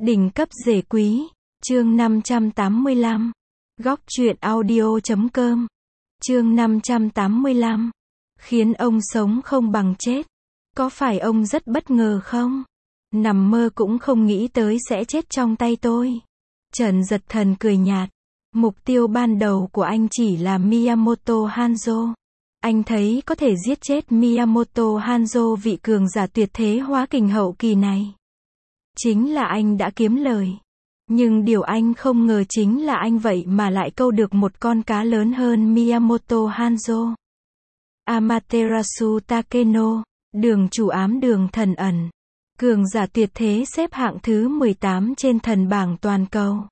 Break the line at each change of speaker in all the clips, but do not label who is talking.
Đỉnh cấp rể quý, chương 585. Góc truyện audio.com. Chương 585. Khiến ông sống không bằng chết. Có phải ông rất bất ngờ không? Nằm mơ cũng không nghĩ tới sẽ chết trong tay tôi. Trần Giật Thần cười nhạt. Mục tiêu ban đầu của anh chỉ là Miyamoto Hanzo. Anh thấy có thể giết chết Miyamoto Hanzo, vị cường giả tuyệt thế hóa kình hậu kỳ này. Chính là anh đã kiếm lời. Nhưng điều anh không ngờ chính là anh vậy mà lại câu được một con cá lớn hơn Miyamoto Hanzo. Amaterasu Takeno, đường chủ ám đường thần ẩn. Cường giả tuyệt thế xếp hạng thứ 18 trên thần bảng toàn cầu.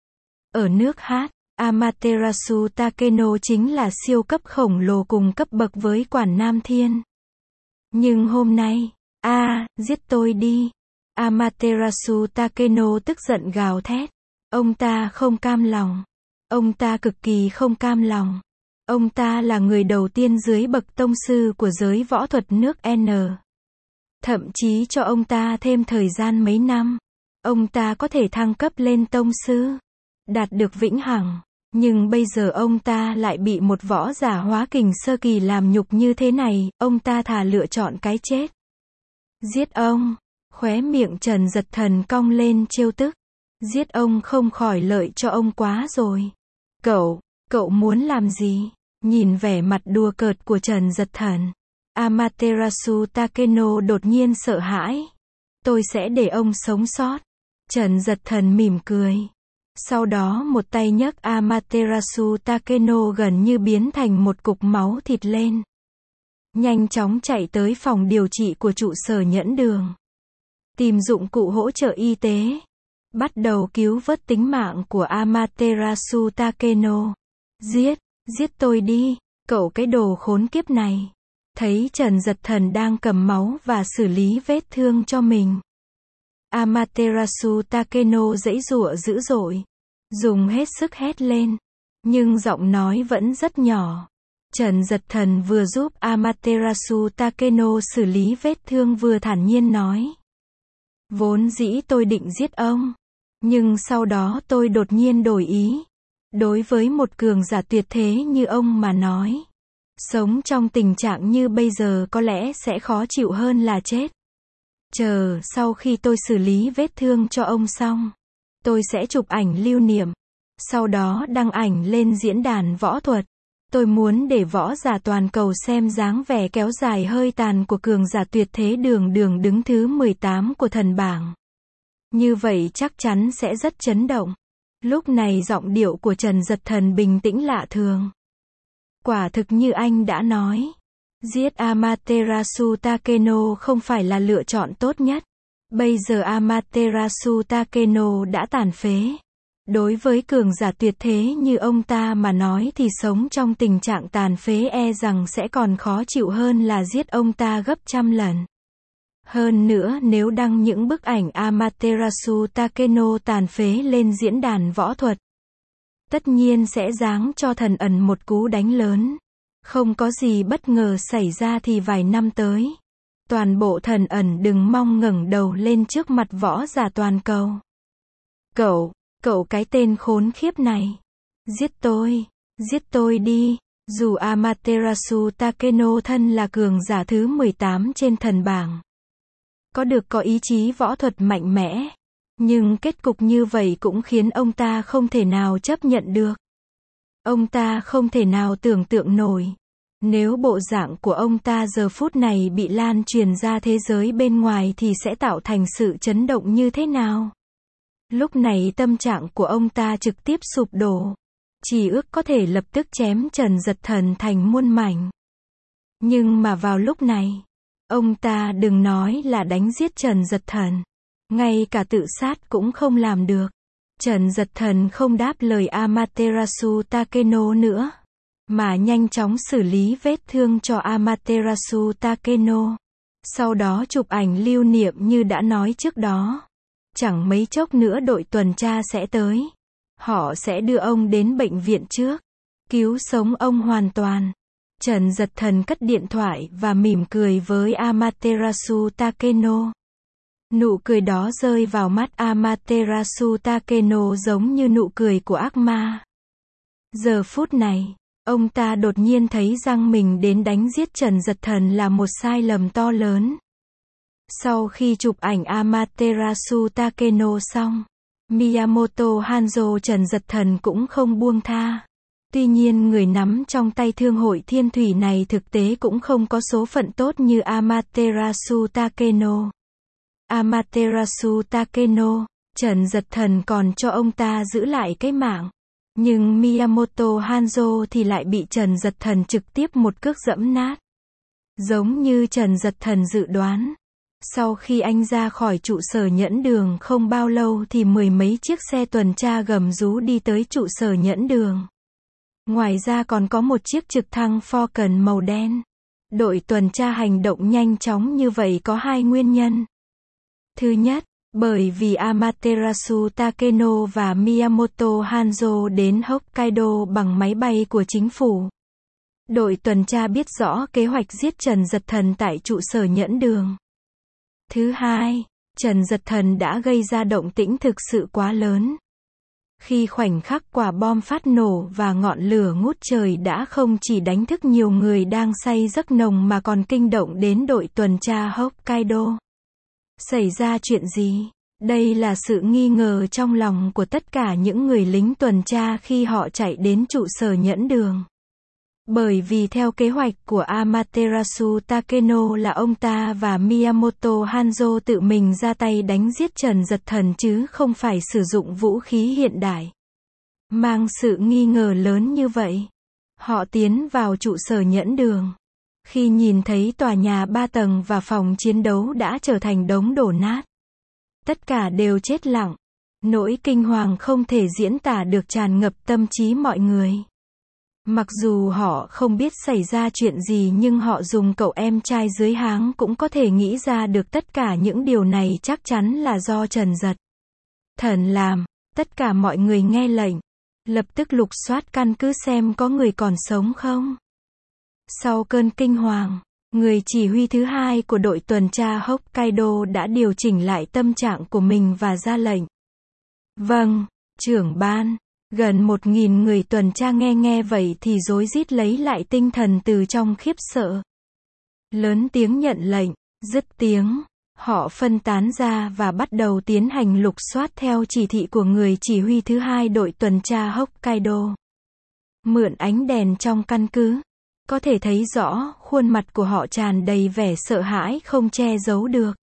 Ở nước hát, Amaterasu Takeno chính là siêu cấp khổng lồ cùng cấp bậc với Quản Nam Thiên. Nhưng hôm nay, giết tôi đi. Amaterasu Takeno tức giận gào thét. Ông ta không cam lòng. Ông ta cực kỳ không cam lòng. Ông ta là người đầu tiên dưới bậc tông sư của giới võ thuật nước N. Thậm chí cho ông ta thêm thời gian mấy năm, ông ta có thể thăng cấp lên tông sư, đạt được vĩnh hằng. Nhưng bây giờ ông ta lại bị một võ giả hóa kình sơ kỳ làm nhục như thế này, ông ta thà lựa chọn cái chết. Giết ông. Khóe miệng Trần Giật Thần cong lên trêu tức. Giết ông không khỏi lợi cho ông quá rồi. Cậu muốn làm gì? Nhìn vẻ mặt đùa cợt của Trần Giật Thần, Amaterasu Takeno đột nhiên sợ hãi. Tôi sẽ để ông sống sót. Trần Giật Thần mỉm cười. Sau đó một tay nhấc Amaterasu Takeno gần như biến thành một cục máu thịt lên. Nhanh chóng chạy tới phòng điều trị của trụ sở Nhẫn Đường. Tìm dụng cụ hỗ trợ y tế. Bắt đầu cứu vớt tính mạng của Amaterasu Takeno. Giết tôi đi, cậu cái đồ khốn kiếp này. Thấy Trần Giật Thần đang cầm máu và xử lý vết thương cho mình, Amaterasu Takeno giãy giụa dữ dội, dùng hết sức hét lên, nhưng giọng nói vẫn rất nhỏ. Trần Giật Thần vừa giúp Amaterasu Takeno xử lý vết thương vừa thản nhiên nói. Vốn dĩ tôi định giết ông, nhưng sau đó tôi đột nhiên đổi ý. Đối với một cường giả tuyệt thế như ông mà nói, sống trong tình trạng như bây giờ có lẽ sẽ khó chịu hơn là chết. Chờ sau khi tôi xử lý vết thương cho ông xong, tôi sẽ chụp ảnh lưu niệm, sau đó đăng ảnh lên diễn đàn võ thuật. Tôi muốn để võ giả toàn cầu xem dáng vẻ kéo dài hơi tàn của cường giả tuyệt thế đường đứng thứ 18 của thần bảng. Như vậy chắc chắn sẽ rất chấn động. Lúc này giọng điệu của Trần Giật Thần bình tĩnh lạ thường. Quả thực như anh đã nói, giết Amaterasu Takeno không phải là lựa chọn tốt nhất. Bây giờ Amaterasu Takeno đã tàn phế. Đối với cường giả tuyệt thế như ông ta mà nói thì sống trong tình trạng tàn phế e rằng sẽ còn khó chịu hơn là giết ông ta gấp trăm lần. Hơn nữa nếu đăng những bức ảnh Amaterasu Takeno tàn phế lên diễn đàn võ thuật, tất nhiên sẽ giáng cho thần ẩn một cú đánh lớn. Không có gì bất ngờ xảy ra thì vài năm tới, toàn bộ thần ẩn đừng mong ngẩng đầu lên trước mặt võ giả toàn cầu. Cậu cái tên khốn khiếp này. Giết tôi đi. Dù Amaterasu Takeno thân là cường giả thứ 18 trên thần bảng, có ý chí võ thuật mạnh mẽ, nhưng kết cục như vậy cũng khiến ông ta không thể nào chấp nhận được. Ông ta không thể nào tưởng tượng nổi, nếu bộ dạng của ông ta giờ phút này bị lan truyền ra thế giới bên ngoài thì sẽ tạo thành sự chấn động như thế nào. Lúc này tâm trạng của ông ta trực tiếp sụp đổ, chỉ ước có thể lập tức chém Trần Giật Thần thành muôn mảnh. Nhưng mà vào lúc này, ông ta đừng nói là đánh giết Trần Giật Thần, ngay cả tự sát cũng không làm được. Trần Giật Thần không đáp lời Amaterasu Takeno nữa, mà nhanh chóng xử lý vết thương cho Amaterasu Takeno. Sau đó chụp ảnh lưu niệm như đã nói trước đó. Chẳng mấy chốc nữa đội tuần tra sẽ tới. Họ sẽ đưa ông đến bệnh viện trước, cứu sống ông hoàn toàn. Trần Giật Thần cất điện thoại và mỉm cười với Amaterasu Takeno. Nụ cười đó rơi vào mắt Amaterasu Takeno giống như nụ cười của ác ma. Giờ phút này, ông ta đột nhiên thấy rằng mình đến đánh giết Trần Giật Thần là một sai lầm to lớn. Sau khi chụp ảnh Amaterasu Takeno xong, Miyamoto Hanzo Trần Giật Thần cũng không buông tha. Tuy nhiên người nắm trong tay Thương hội Thiên Thủy này thực tế cũng không có số phận tốt như Amaterasu Takeno. Amaterasu Takeno, Trần Giật Thần còn cho ông ta giữ lại cái mạng. Nhưng Miyamoto Hanzo thì lại bị Trần Giật Thần trực tiếp một cước giẫm nát. Giống như Trần Giật Thần dự đoán. Sau khi anh ra khỏi trụ sở Nhẫn Đường không bao lâu thì mười mấy chiếc xe tuần tra gầm rú đi tới trụ sở Nhẫn Đường. Ngoài ra còn có một chiếc trực thăng Falcon màu đen. Đội tuần tra hành động nhanh chóng như vậy có hai nguyên nhân. Thứ nhất, bởi vì Amaterasu Takeno và Miyamoto Hanzo đến Hokkaido bằng máy bay của chính phủ. Đội tuần tra biết rõ kế hoạch giết Trần Giật Thần tại trụ sở Nhẫn Đường. Thứ hai, Trần Giật Thần đã gây ra động tĩnh thực sự quá lớn. Khi khoảnh khắc quả bom phát nổ và ngọn lửa ngút trời đã không chỉ đánh thức nhiều người đang say giấc nồng mà còn kinh động đến đội tuần tra Hokkaido. Xảy ra chuyện gì? Đây là sự nghi ngờ trong lòng của tất cả những người lính tuần tra khi họ chạy đến trụ sở Nhẫn Đường. Bởi vì theo kế hoạch của Amaterasu Takeno là ông ta và Miyamoto Hanzo tự mình ra tay đánh giết Trần Giật Thần chứ không phải sử dụng vũ khí hiện đại. Mang sự nghi ngờ lớn như vậy, họ tiến vào trụ sở Nhẫn Đường. Khi nhìn thấy tòa nhà 3 tầng và phòng chiến đấu đã trở thành đống đổ nát, tất cả đều chết lặng. Nỗi kinh hoàng không thể diễn tả được tràn ngập tâm trí mọi người. Mặc dù họ không biết xảy ra chuyện gì nhưng họ dùng cậu em trai dưới háng cũng có thể nghĩ ra được tất cả những điều này chắc chắn là do Trần Giật Thần làm. Tất cả mọi người nghe lệnh, lập tức lục soát căn cứ xem có người còn sống không. Sau cơn kinh hoàng, người chỉ huy thứ hai của đội tuần tra Hokkaido đã điều chỉnh lại tâm trạng của mình và ra lệnh. Vâng, trưởng ban. Gần 1.000 người tuần tra nghe vậy thì rối rít lấy lại tinh thần từ trong khiếp sợ. Lớn tiếng nhận lệnh, dứt tiếng, họ phân tán ra và bắt đầu tiến hành lục soát theo chỉ thị của người chỉ huy thứ hai đội tuần tra Hokkaido. Mượn ánh đèn trong căn cứ, có thể thấy rõ khuôn mặt của họ tràn đầy vẻ sợ hãi không che giấu được.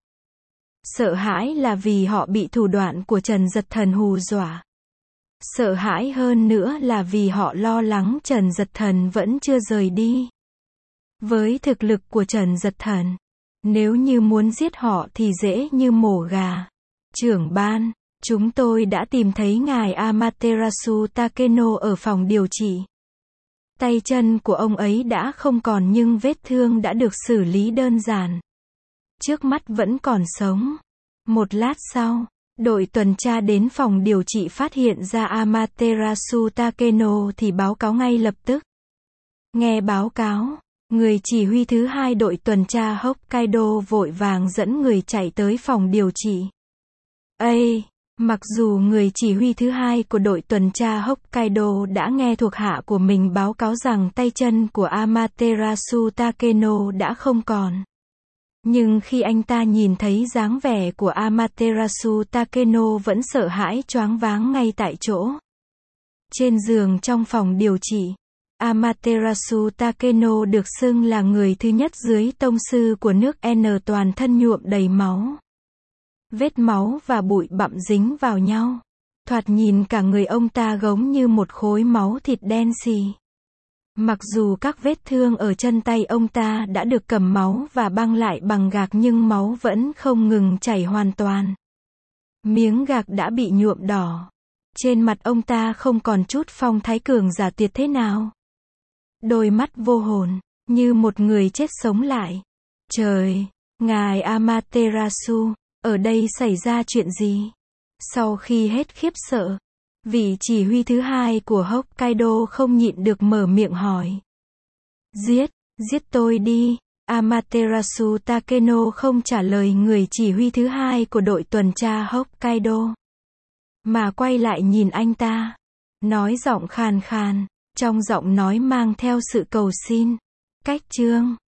Sợ hãi là vì họ bị thủ đoạn của Trần Giật Thần hù dọa. Sợ hãi hơn nữa là vì họ lo lắng Trần Giật Thần vẫn chưa rời đi. Với thực lực của Trần Giật Thần, nếu như muốn giết họ thì dễ như mổ gà. Trưởng ban, chúng tôi đã tìm thấy ngài Amaterasu Takeno ở phòng điều trị. Tay chân của ông ấy đã không còn nhưng vết thương đã được xử lý đơn giản. Trước mắt vẫn còn sống. Một lát sau, đội tuần tra đến phòng điều trị phát hiện ra Amaterasu Takeno thì báo cáo ngay lập tức. Nghe báo cáo, người chỉ huy thứ hai đội tuần tra Hokkaido vội vàng dẫn người chạy tới phòng điều trị. Mặc dù người chỉ huy thứ hai của đội tuần tra Hokkaido đã nghe thuộc hạ của mình báo cáo rằng tay chân của Amaterasu Takeno đã không còn. Nhưng khi anh ta nhìn thấy dáng vẻ của Amaterasu Takeno vẫn sợ hãi choáng váng ngay tại chỗ. Trên giường trong phòng điều trị, Amaterasu Takeno được xưng là người thứ nhất dưới tông sư của nước N, toàn thân nhuộm đầy máu. Vết máu và bụi bặm dính vào nhau. Thoạt nhìn cả người ông ta giống như một khối máu thịt đen xì. Mặc dù các vết thương ở chân tay ông ta đã được cầm máu và băng lại bằng gạc nhưng máu vẫn không ngừng chảy hoàn toàn. Miếng gạc đã bị nhuộm đỏ. Trên mặt ông ta không còn chút phong thái cường giả tuyệt thế nào. Đôi mắt vô hồn, như một người chết sống lại. Trời, ngài Amaterasu, ở đây xảy ra chuyện gì? Sau khi hết khiếp sợ, vị chỉ huy thứ hai của Hokkaido không nhịn được mở miệng hỏi. Giết tôi đi, Amaterasu Takeno không trả lời người chỉ huy thứ hai của đội tuần tra Hokkaido, mà quay lại nhìn anh ta, nói giọng khàn khàn, trong giọng nói mang theo sự cầu xin. Cách chương